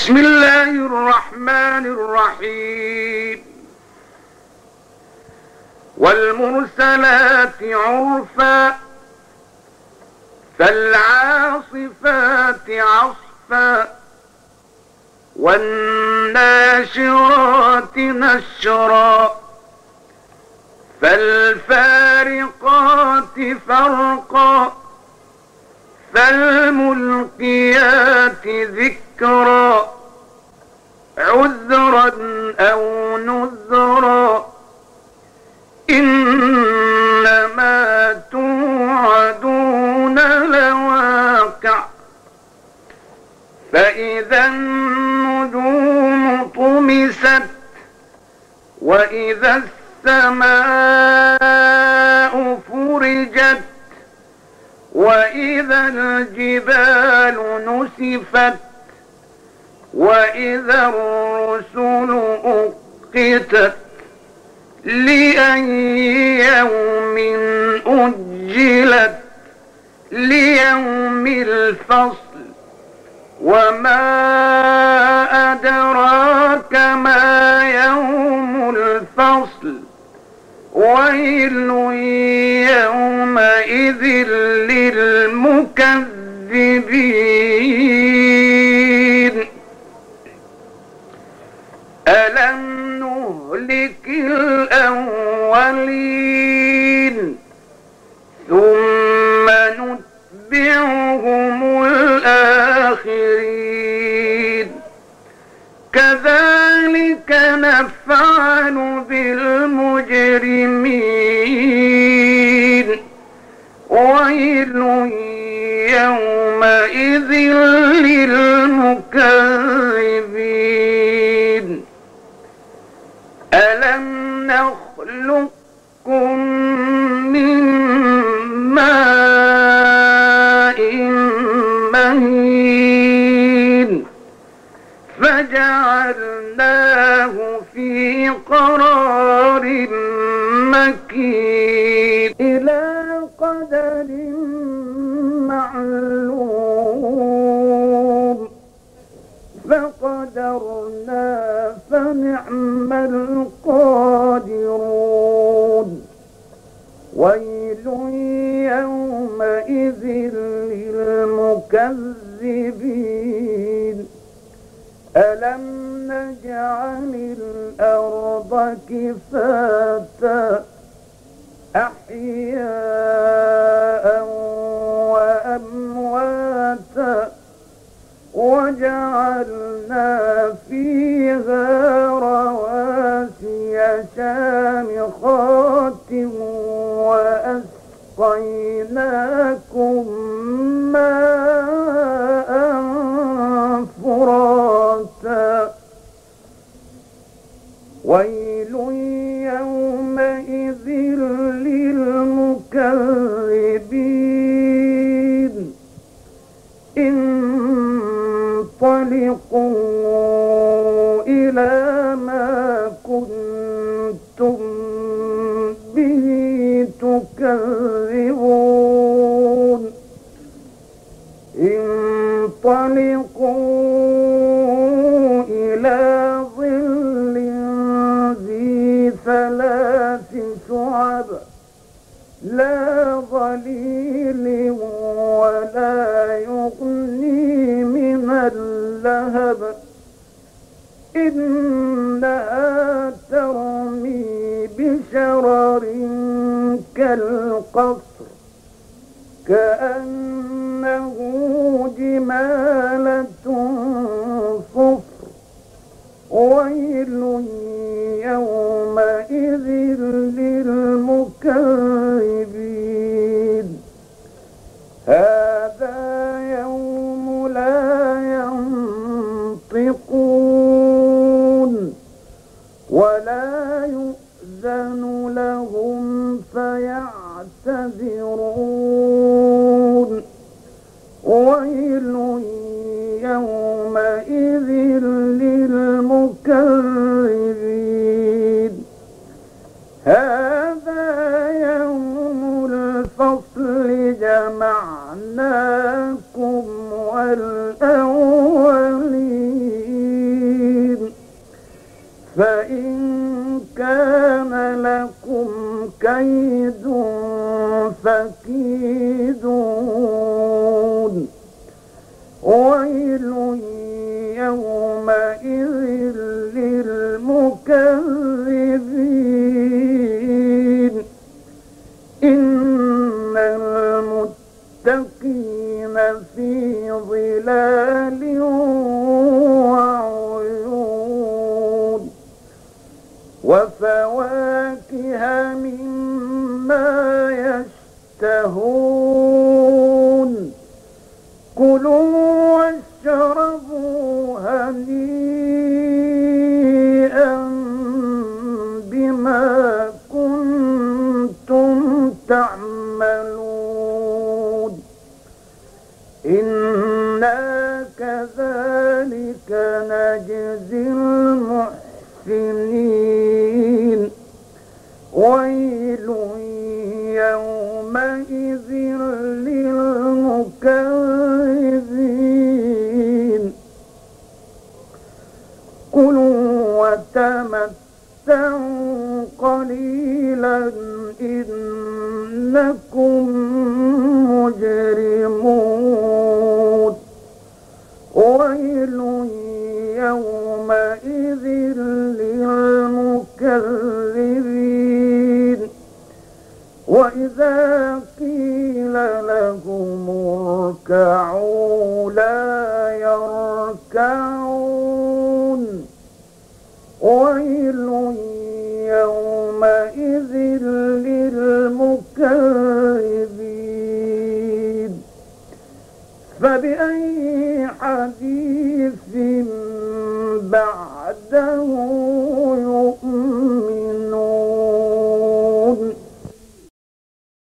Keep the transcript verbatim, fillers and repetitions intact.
بسم الله الرحمن الرحيم والمرسلات عرفا فالعاصفات عصفا والناشرات نشرا فالفارقات فرقا فالملقيات ذكرا عذرا أو نذرا إنما توعدون لواقع فإذا النجوم طمست وإذا السماء فرجت وإذا الجبال نسفت وإذا الرسل أقتت لأي يوم أجلت ليوم الفصل وما أدراك ما يوم الفصل ويل يومئذ للمكذبين ألم نهلك الأولين ثم نتبعهم الآخرين كذلك نفعل بالمجرمين ويل يومئذ للمكذبين ألم نخلقكم من ماء مهين فجعلناه في قرار مكين إلى قدر معلوم فقدرنا فنعم القادرون ويل يومئذ للمكذبين ألم نجعل الأرض كفاتا أحياء وأمواتا وجعلنا فيها رواسي شامخات وأسقيناكم ماء فراتا ويل يومئذ للمكذبين انطلقوا إلى ما كنتم به تكذبون انطلقوا إلى ظل ذي ثلاث شعب لا ظليل ولا يغني من اللهب إنها ترمي بشرر كالقصر كأنه جمالة صفر ويل يومئذ للمكذبين هذا يوم لا ينطقون ولا يؤذن لهم فيعتذرون ويل يومئذ للمكذبين هذا يوم الفصل جمعناكم والأولين فإن كان لكم كيد فكيدون ويل يومئذ للمكذبين إن المتقين في ظلال وعيون وفواكه مما يشتهون كلوا واشربوا هنيئا بما كنتم تعملون إنا كذلك نجزي المحسنين ويل يومئذ للمكذبين كلوا وتمتعوا قليلا إنكم مجرمون ويل يومئذ للمكذبين وإذا قيل لهم اركعوا لا يركعون ويل يومئذ للمكذبين فبأي حديث بعده